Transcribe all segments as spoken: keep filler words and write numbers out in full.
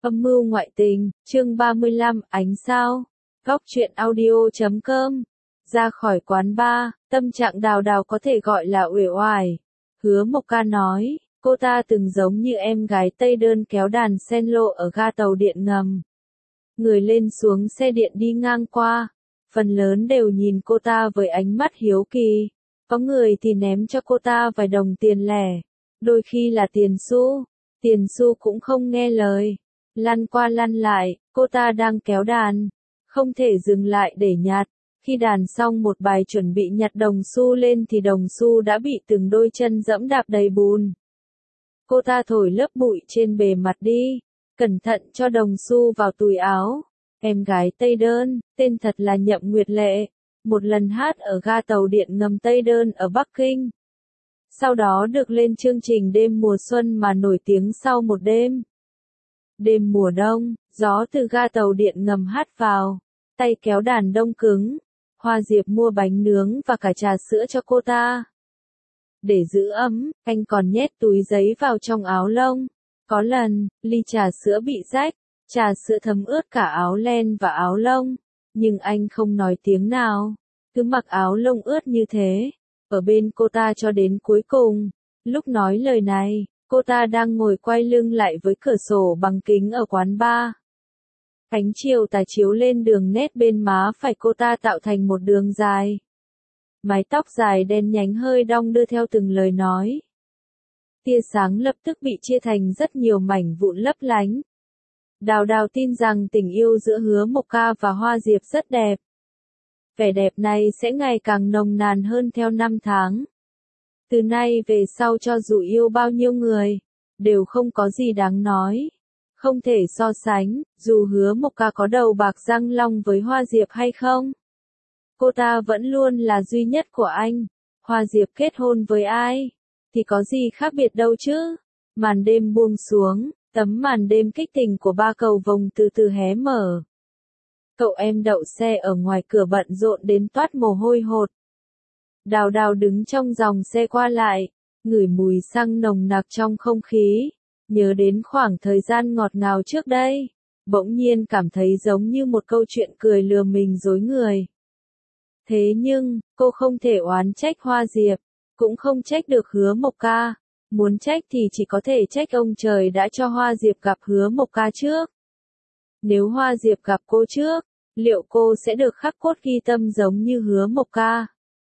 Âm mưu ngoại tình, chương ba mươi lăm, ánh sao. Góc truyện audio chấm com. Ra khỏi quán bar, tâm trạng Đào Đào có thể gọi là uể oải. Hứa Mộc Ca nói, cô ta từng giống như em gái Tây Đơn kéo đàn cello ở ga tàu điện ngầm. Người lên xuống xe điện đi ngang qua, phần lớn đều nhìn cô ta với ánh mắt hiếu kỳ. Có người thì ném cho cô ta vài đồng tiền lẻ, đôi khi là tiền xu. Tiền xu cũng không nghe lời. Lăn qua lăn lại, cô ta đang kéo đàn, không thể dừng lại để nhặt. Khi đàn xong một bài chuẩn bị nhặt đồng xu lên thì đồng xu đã bị từng đôi chân dẫm đạp đầy bùn. Cô ta thổi lớp bụi trên bề mặt đi, cẩn thận cho đồng xu vào túi áo. Em gái Tây Đơn, tên thật là Nhậm Nguyệt Lệ, một lần hát ở ga tàu điện ngầm Tây Đơn ở Bắc Kinh. Sau đó được lên chương trình đêm mùa xuân mà nổi tiếng sau một đêm. Đêm mùa đông, gió từ ga tàu điện ngầm hát vào, tay kéo đàn đông cứng. Hoa Diệp mua bánh nướng và cả trà sữa cho cô ta. Để giữ ấm, anh còn nhét túi giấy vào trong áo lông. Có lần, ly trà sữa bị rách, trà sữa thấm ướt cả áo len và áo lông. Nhưng anh không nói tiếng nào, cứ mặc áo lông ướt như thế, ở bên cô ta cho đến cuối cùng. Lúc nói lời này, cô ta đang ngồi quay lưng lại với cửa sổ bằng kính ở quán bar. Ánh chiều tà chiếu lên đường nét bên má phải cô ta tạo thành một đường dài. Mái tóc dài đen nhánh hơi đong đưa theo từng lời nói. Tia sáng lập tức bị chia thành rất nhiều mảnh vụn lấp lánh. Đào Đào tin rằng tình yêu giữa Hứa Mộc Ca và Hoa Diệp rất đẹp. Vẻ đẹp này sẽ ngày càng nồng nàn hơn theo năm tháng. Từ nay về sau cho dù yêu bao nhiêu người, đều không có gì đáng nói. Không thể so sánh, dù Hứa Mộc Ca có đầu bạc răng long với Hoa Diệp hay không. Cô ta vẫn luôn là duy nhất của anh. Hoa Diệp kết hôn với ai, thì có gì khác biệt đâu chứ. Màn đêm buông xuống, tấm màn đêm kích tình của ba cầu vồng từ từ hé mở. Cậu em đậu xe ở ngoài cửa bận rộn đến toát mồ hôi hột. Đào Đào đứng trong dòng xe qua lại, ngửi mùi xăng nồng nặc trong không khí. Nhớ đến khoảng thời gian ngọt ngào trước đây, bỗng nhiên cảm thấy giống như một câu chuyện cười lừa mình dối người. Thế nhưng, cô không thể oán trách Hoa Diệp, cũng không trách được Hứa Mộc Ca. Muốn trách thì chỉ có thể trách ông trời đã cho Hoa Diệp gặp Hứa Mộc Ca trước. Nếu Hoa Diệp gặp cô trước, liệu cô sẽ được khắc cốt ghi tâm giống như Hứa Mộc Ca?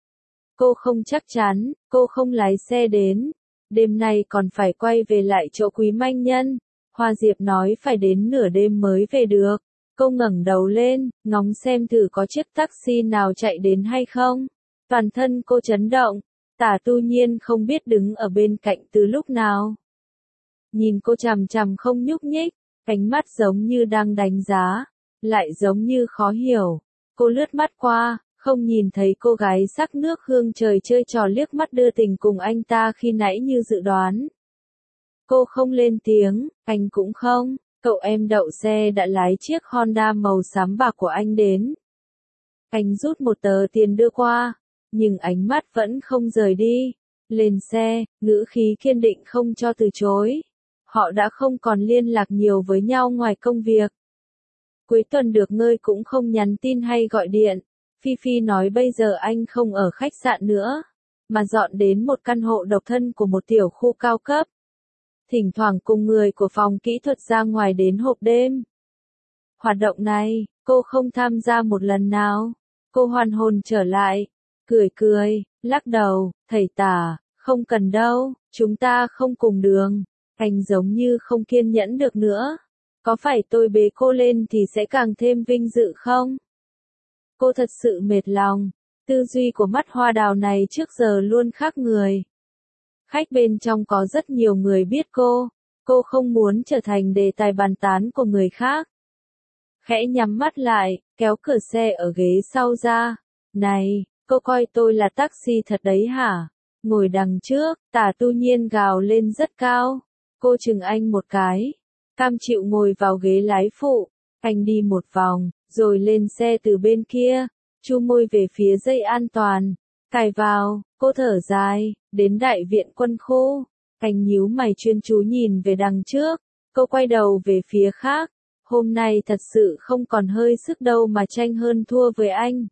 Cô không chắc chắn, cô không lái xe đến. Đêm nay còn phải quay về lại chỗ Quý Manh Nhân. Hoa Diệp nói phải đến nửa đêm mới về được. Cô ngẩng đầu lên, ngóng xem thử có chiếc taxi nào chạy đến hay không. Toàn thân cô chấn động. Tả Tu Nhiên không biết đứng ở bên cạnh từ lúc nào. Nhìn cô chằm chằm không nhúc nhích, ánh mắt giống như đang đánh giá, lại giống như khó hiểu. Cô lướt mắt qua, không nhìn thấy cô gái sắc nước hương trời chơi trò liếc mắt đưa tình cùng anh ta khi nãy như dự đoán. Cô không lên tiếng, anh cũng không. Cậu em đậu xe đã lái chiếc Honda màu xám bạc của anh đến. Anh rút một tờ tiền đưa qua, nhưng ánh mắt vẫn không rời đi. Lên xe, ngữ khí kiên định không cho từ chối. Họ đã không còn liên lạc nhiều với nhau ngoài công việc. Cuối tuần được ngơi cũng không nhắn tin hay gọi điện. Phi Phi nói bây giờ anh không ở khách sạn nữa, mà dọn đến một căn hộ độc thân của một tiểu khu cao cấp. Thỉnh thoảng cùng người của phòng kỹ thuật ra ngoài đến hộp đêm. Hoạt động này, cô không tham gia một lần nào. Cô hoàn hồn trở lại, cười cười, lắc đầu, thầy Tả, không cần đâu, chúng ta không cùng đường. Anh giống như không kiên nhẫn được nữa. Có phải tôi bế cô lên thì sẽ càng thêm vinh dự không? Cô thật sự mệt lòng. Tư duy của mắt hoa đào này trước giờ luôn khác người. Khách bên trong có rất nhiều người biết cô. Cô không muốn trở thành đề tài bàn tán của người khác. Khẽ nhắm mắt lại, kéo cửa xe ở ghế sau ra. Này, cô coi tôi là taxi thật đấy hả? Ngồi đằng trước, Tả Tu Nhiên gào lên rất cao. Cô chừng anh một cái. Cam chịu ngồi vào ghế lái phụ. Anh đi một vòng, rồi lên xe từ bên kia, chu môi về phía dây an toàn. Cài vào, cô thở dài, đến đại viện quân khu. Anh nhíu mày chuyên chú nhìn về đằng trước. Cô quay đầu về phía khác. Hôm nay thật sự không còn hơi sức đâu mà tranh hơn thua với anh.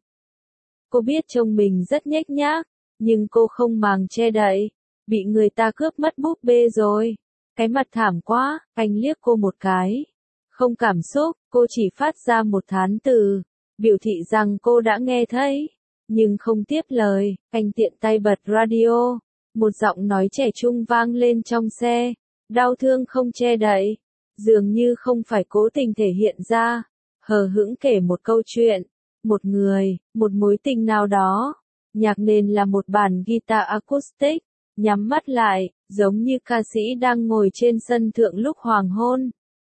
Cô biết trông mình rất nhếch nhác, nhưng cô không màng che đậy. Bị người ta cướp mất búp bê rồi. Cái mặt thảm quá, anh liếc cô một cái. Không cảm xúc, cô chỉ phát ra một thán từ, biểu thị rằng cô đã nghe thấy, nhưng không tiếp lời. Anh tiện tay bật radio, một giọng nói trẻ trung vang lên trong xe, đau thương không che đậy, dường như không phải cố tình thể hiện ra, hờ hững kể một câu chuyện, một người, một mối tình nào đó. Nhạc nền là một bản guitar acoustic, nhắm mắt lại, giống như ca sĩ đang ngồi trên sân thượng lúc hoàng hôn.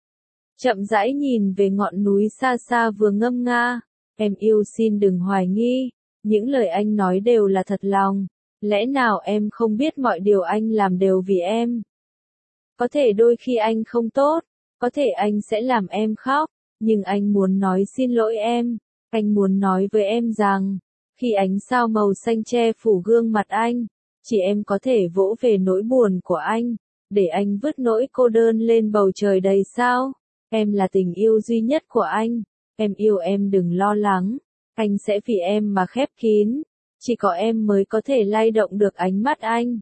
Chậm rãi nhìn về ngọn núi xa xa vừa ngâm nga, em yêu xin đừng hoài nghi, những lời anh nói đều là thật lòng, lẽ nào em không biết mọi điều anh làm đều vì em. Có thể đôi khi anh không tốt, có thể anh sẽ làm em khóc, nhưng anh muốn nói xin lỗi em, anh muốn nói với em rằng, khi ánh sao màu xanh che phủ gương mặt anh, chỉ em có thể vỗ về nỗi buồn của anh, để anh vứt nỗi cô đơn lên bầu trời đầy sao. Em là tình yêu duy nhất của anh, em yêu em đừng lo lắng, anh sẽ vì em mà khép kín, chỉ có em mới có thể lay động được ánh mắt anh.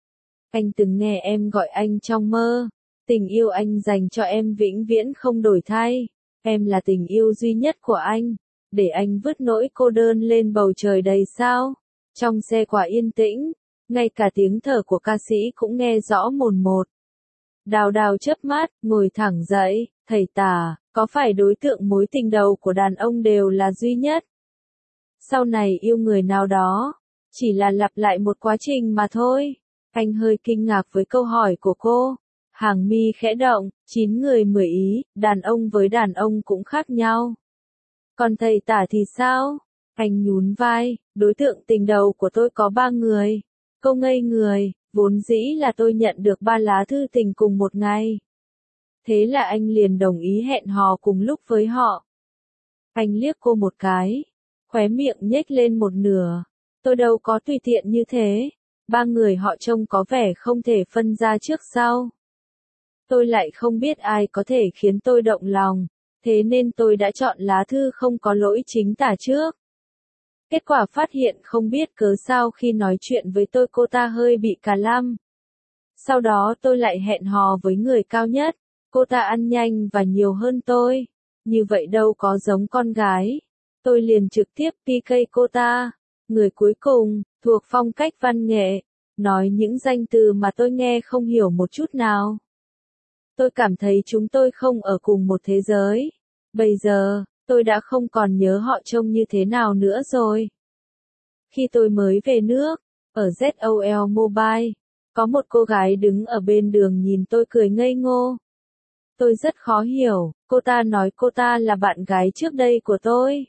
Anh từng nghe em gọi anh trong mơ, tình yêu anh dành cho em vĩnh viễn không đổi thay, em là tình yêu duy nhất của anh, để anh vứt nỗi cô đơn lên bầu trời đầy sao. Trong xe quả yên tĩnh, ngay cả tiếng thở của ca sĩ cũng nghe rõ mồn một. Đào Đào chớp mắt, ngồi thẳng dậy, thầy Tả, có phải đối tượng mối tình đầu của đàn ông đều là duy nhất? Sau này yêu người nào đó, chỉ là lặp lại một quá trình mà thôi. Anh hơi kinh ngạc với câu hỏi của cô. Hàng mi khẽ động, chín người mười ý, đàn ông với đàn ông cũng khác nhau. Còn thầy Tả thì sao? Anh nhún vai, đối tượng tình đầu của tôi có ba người. Cô ngây người, vốn dĩ là tôi nhận được ba lá thư tình cùng một ngày. Thế là anh liền đồng ý hẹn hò cùng lúc với họ. Anh liếc cô một cái, khóe miệng nhếch lên một nửa. Tôi đâu có tùy tiện như thế. Ba người họ trông có vẻ không thể phân ra trước sau. Tôi lại không biết ai có thể khiến tôi động lòng, thế nên tôi đã chọn lá thư không có lỗi chính tả trước. Kết quả phát hiện không biết cớ sao khi nói chuyện với tôi cô ta hơi bị cà lăm. Sau đó tôi lại hẹn hò với người cao nhất, cô ta ăn nhanh và nhiều hơn tôi. Như vậy đâu có giống con gái. Tôi liền trực tiếp pê ca cô ta. Người cuối cùng, thuộc phong cách văn nghệ, nói những danh từ mà tôi nghe không hiểu một chút nào. Tôi cảm thấy chúng tôi không ở cùng một thế giới. Bây giờ, tôi đã không còn nhớ họ trông như thế nào nữa rồi. Khi tôi mới về nước, ở zét o lờ Mobile, có một cô gái đứng ở bên đường nhìn tôi cười ngây ngô. Tôi rất khó hiểu, cô ta nói cô ta là bạn gái trước đây của tôi.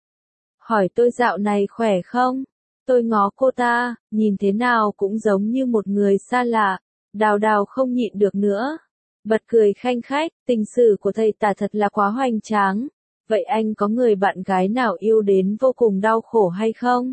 Hỏi tôi dạo này khỏe không? Tôi ngó cô ta, nhìn thế nào cũng giống như một người xa lạ. Đào Đào không nhịn được nữa. Bật cười khanh khách, tình sử của thầy Tả thật là quá hoành tráng. Vậy anh có người bạn gái nào yêu đến vô cùng đau khổ hay không?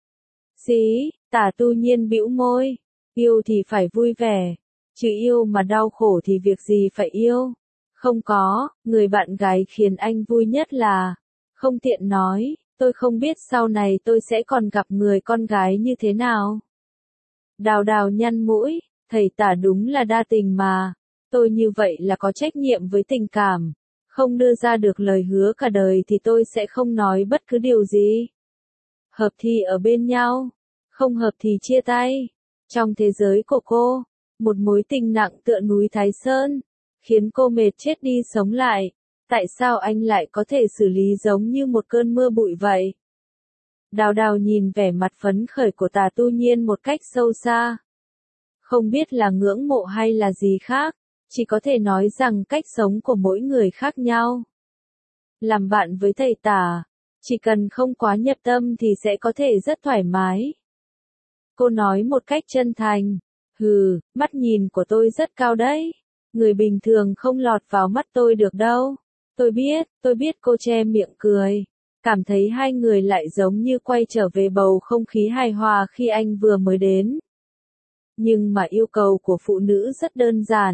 Xí, Tả Tu Nhiên bĩu môi. Yêu thì phải vui vẻ. Chứ yêu mà đau khổ thì việc gì phải yêu? Không có, người bạn gái khiến anh vui nhất là... Không tiện nói, tôi không biết sau này tôi sẽ còn gặp người con gái như thế nào. Đào Đào nhăn mũi, thầy Tả đúng là đa tình mà. Tôi như vậy là có trách nhiệm với tình cảm. Không đưa ra được lời hứa cả đời thì tôi sẽ không nói bất cứ điều gì. Hợp thì ở bên nhau, không hợp thì chia tay. Trong thế giới của cô, một mối tình nặng tựa núi Thái Sơn, khiến cô mệt chết đi sống lại. Tại sao anh lại có thể xử lý giống như một cơn mưa bụi vậy? Đào Đào nhìn vẻ mặt phấn khởi của Tả Tu Nhiên một cách sâu xa. Không biết là ngưỡng mộ hay là gì khác, chỉ có thể nói rằng cách sống của mỗi người khác nhau. Làm bạn với thầy Tả, chỉ cần không quá nhập tâm thì sẽ có thể rất thoải mái. Cô nói một cách chân thành, hừ, mắt nhìn của tôi rất cao đấy. Người bình thường không lọt vào mắt tôi được đâu. Tôi biết, tôi biết cô che miệng cười. Cảm thấy hai người lại giống như quay trở về bầu không khí hài hòa khi anh vừa mới đến. Nhưng mà yêu cầu của phụ nữ rất đơn giản.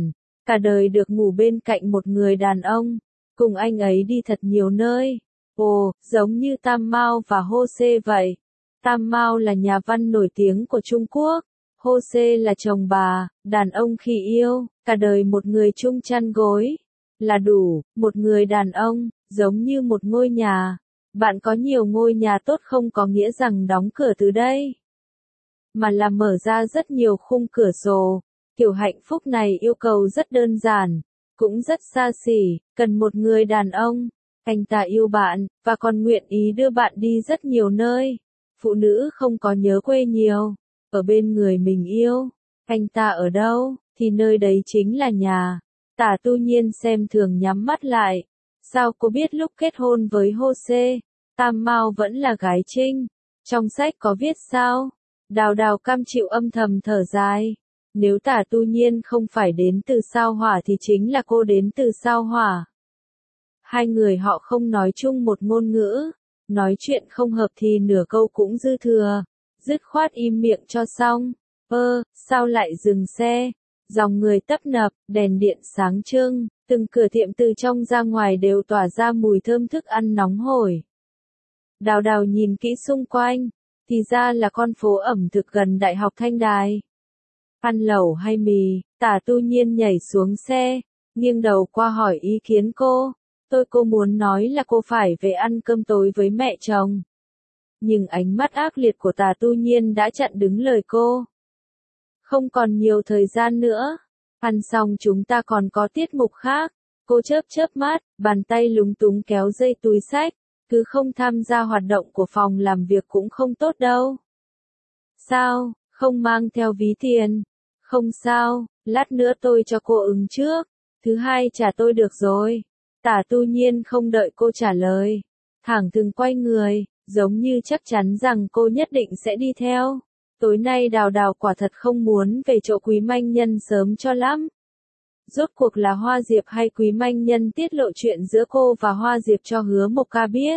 cả đời được ngủ bên cạnh một người đàn ông, cùng anh ấy đi thật nhiều nơi. Ồ, giống như Tam Mao và Hồ Sê vậy. Tam Mao là nhà văn nổi tiếng của Trung Quốc, Hồ Sê là chồng bà, đàn ông khi yêu, cả đời một người chung chăn gối, là đủ, một người đàn ông, giống như một ngôi nhà. Bạn có nhiều ngôi nhà tốt không có nghĩa rằng đóng cửa từ đây, mà là mở ra rất nhiều khung cửa sổ. Kiểu hạnh phúc này yêu cầu rất đơn giản, cũng rất xa xỉ, cần một người đàn ông. Anh ta yêu bạn, và còn nguyện ý đưa bạn đi rất nhiều nơi. Phụ nữ không có nhớ quê nhiều, ở bên người mình yêu. Anh ta ở đâu, thì nơi đấy chính là nhà. Tả Tu Nhiên xem thường nhắm mắt lại. Sao cô biết lúc kết hôn với Hồ Sê, Tam Mao vẫn là gái trinh? Trong sách có viết sao? Đào Đào cam chịu âm thầm thở dài. Nếu Tả Tu Nhiên không phải đến từ sao hỏa thì chính là cô đến từ sao hỏa. Hai người họ không nói chung một ngôn ngữ, nói chuyện không hợp thì nửa câu cũng dư thừa, dứt khoát im miệng cho xong. Ơ, sao lại dừng xe? Dòng người tấp nập, đèn điện sáng trưng, từng cửa tiệm từ trong ra ngoài đều tỏa ra mùi thơm thức ăn nóng hổi. Đào Đào nhìn kỹ xung quanh, thì ra là con phố ẩm thực gần Đại học Thanh Đài. Ăn lẩu hay mì? Tả Tu Nhiên nhảy xuống xe, nghiêng đầu qua hỏi ý kiến cô. Tôi cô muốn nói là cô phải về ăn cơm tối với mẹ chồng. Nhưng ánh mắt ác liệt của Tả Tu Nhiên đã chặn đứng lời cô. Không còn nhiều thời gian nữa. Ăn xong chúng ta còn có tiết mục khác. Cô chớp chớp mắt, bàn tay lúng túng kéo dây túi xách. Cứ không tham gia hoạt động của phòng làm việc cũng không tốt đâu. Sao, không mang theo ví tiền? Không sao, lát nữa tôi cho cô ứng trước. Thứ hai trả tôi được rồi. Tả Tu Nhiên không đợi cô trả lời, thẳng thừng quay người, giống như chắc chắn rằng cô nhất định sẽ đi theo. Tối nay Đào Đào quả thật không muốn về chỗ Quý Manh Nhân sớm cho lắm. Rốt cuộc là Hoa Diệp hay Quý Manh Nhân tiết lộ chuyện giữa cô và Hoa Diệp cho Hứa Mộc Ca biết?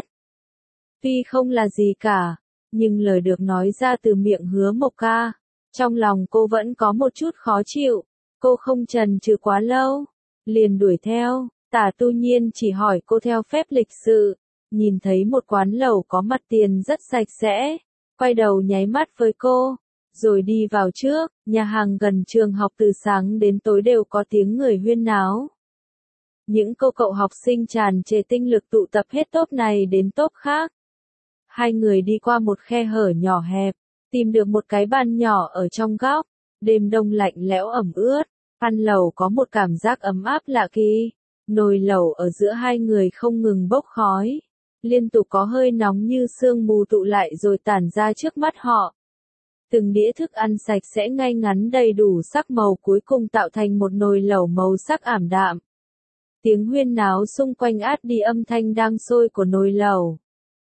Tuy không là gì cả, nhưng lời được nói ra từ miệng Hứa Mộc Ca, trong lòng cô vẫn có một chút khó chịu. Cô không chần chừ quá lâu, liền đuổi theo. Tả Tu Nhiên chỉ hỏi cô theo phép lịch sự, nhìn thấy một quán lẩu có mặt tiền rất sạch sẽ, quay đầu nháy mắt với cô, rồi đi vào trước. Nhà hàng gần trường học từ sáng đến tối đều có tiếng người huyên náo. Những cô cậu học sinh tràn trề tinh lực tụ tập hết tốp này đến tốp khác. Hai người đi qua một khe hở nhỏ hẹp, tìm được một cái bàn nhỏ ở trong góc. Đêm đông lạnh lẽo ẩm ướt, ăn lẩu có một cảm giác ấm áp lạ kỳ. Nồi lẩu ở giữa hai người không ngừng bốc khói, liên tục có hơi nóng như sương mù tụ lại rồi tản ra trước mắt họ. Từng đĩa thức ăn sạch sẽ ngay ngắn đầy đủ sắc màu cuối cùng tạo thành một nồi lẩu màu sắc ảm đạm. Tiếng huyên náo xung quanh át đi âm thanh đang sôi của nồi lẩu.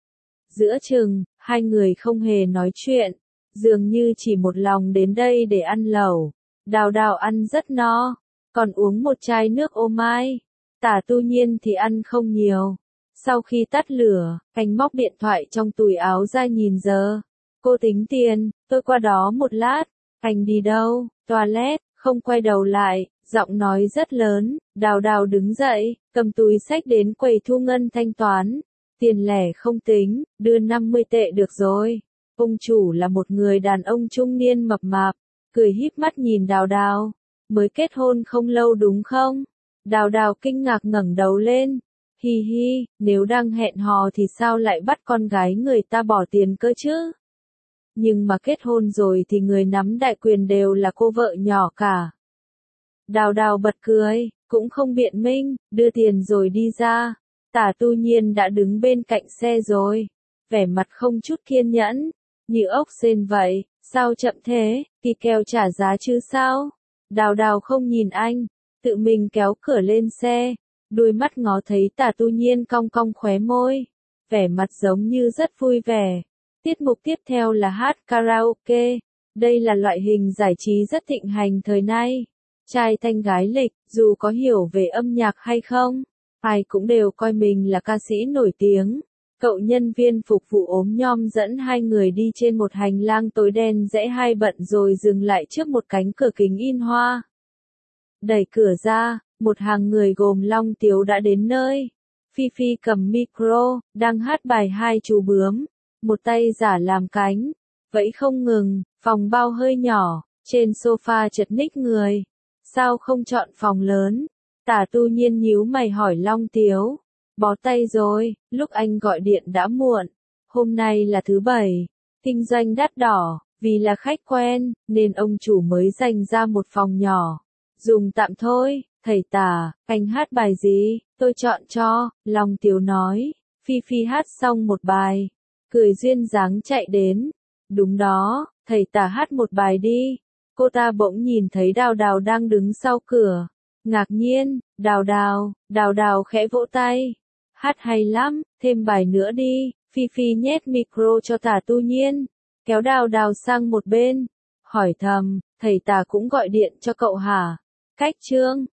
Giữa chừng, hai người không hề nói chuyện, dường như chỉ một lòng đến đây để ăn lẩu. Đào Đào ăn rất no, còn uống một chai nước ô mai. Tả Tu Nhiên thì ăn không nhiều. Sau khi tắt lửa, anh móc điện thoại trong túi áo ra nhìn giờ. Cô tính tiền, tôi qua đó một lát. Anh đi đâu? Toilet, không quay đầu lại, giọng nói rất lớn. Đào Đào đứng dậy, cầm túi xách đến quầy thu ngân thanh toán. Tiền lẻ không tính, đưa năm mươi tệ được rồi. Ông chủ là một người đàn ông trung niên mập mạp, cười híp mắt nhìn Đào Đào. Mới kết hôn không lâu đúng không? Đào Đào kinh ngạc ngẩng đầu lên. Hi hi, nếu đang hẹn hò thì sao lại bắt con gái người ta bỏ tiền cơ chứ? Nhưng mà kết hôn rồi thì người nắm đại quyền đều là cô vợ nhỏ cả. Đào Đào bật cười, cũng không biện minh, đưa tiền rồi đi ra. Tả Tu Nhiên đã đứng bên cạnh xe rồi, vẻ mặt không chút kiên nhẫn, như ốc sên vậy. Sao chậm thế, thì kèo trả giá chứ sao? Đào Đào không nhìn anh, tự mình kéo cửa lên xe, đôi mắt ngó thấy Tả Tu Nhiên cong cong khóe môi, vẻ mặt giống như rất vui vẻ. Tiết mục tiếp theo là hát karaoke, đây là loại hình giải trí rất thịnh hành thời nay. Trai thanh gái lịch, dù có hiểu về âm nhạc hay không, ai cũng đều coi mình là ca sĩ nổi tiếng. Cậu nhân viên phục vụ ốm nhom dẫn hai người đi trên một hành lang tối đen rẽ hai bận rồi dừng lại trước một cánh cửa kính in hoa. Đẩy cửa ra, một hàng người gồm Long Tiếu đã đến nơi. Phi Phi cầm micro, đang hát bài Hai chú bướm, một tay giả làm cánh, vẫy không ngừng, phòng bao hơi nhỏ, trên sofa chật ních người. Sao không chọn phòng lớn? Tả Tu Nhiên nhíu mày hỏi Long Tiếu. Bó tay rồi, lúc anh gọi điện đã muộn. Hôm nay là thứ bảy, kinh doanh đắt đỏ, vì là khách quen, nên ông chủ mới dành ra một phòng nhỏ. Dùng tạm thôi, thầy Tả, anh hát bài gì, tôi chọn cho, Long Tiếu nói. Phi Phi hát xong một bài, cười duyên dáng chạy đến. Đúng đó, thầy Tả hát một bài đi. Cô ta bỗng nhìn thấy Đào Đào đang đứng sau cửa. Ngạc nhiên, Đào Đào, Đào Đào khẽ vỗ tay. Hát hay lắm, thêm bài nữa đi. Phi Phi nhét micro cho Tả Tu Nhiên, kéo Đào Đào sang một bên, hỏi thầm, thầy Tả cũng gọi điện cho cậu hả? Cách chương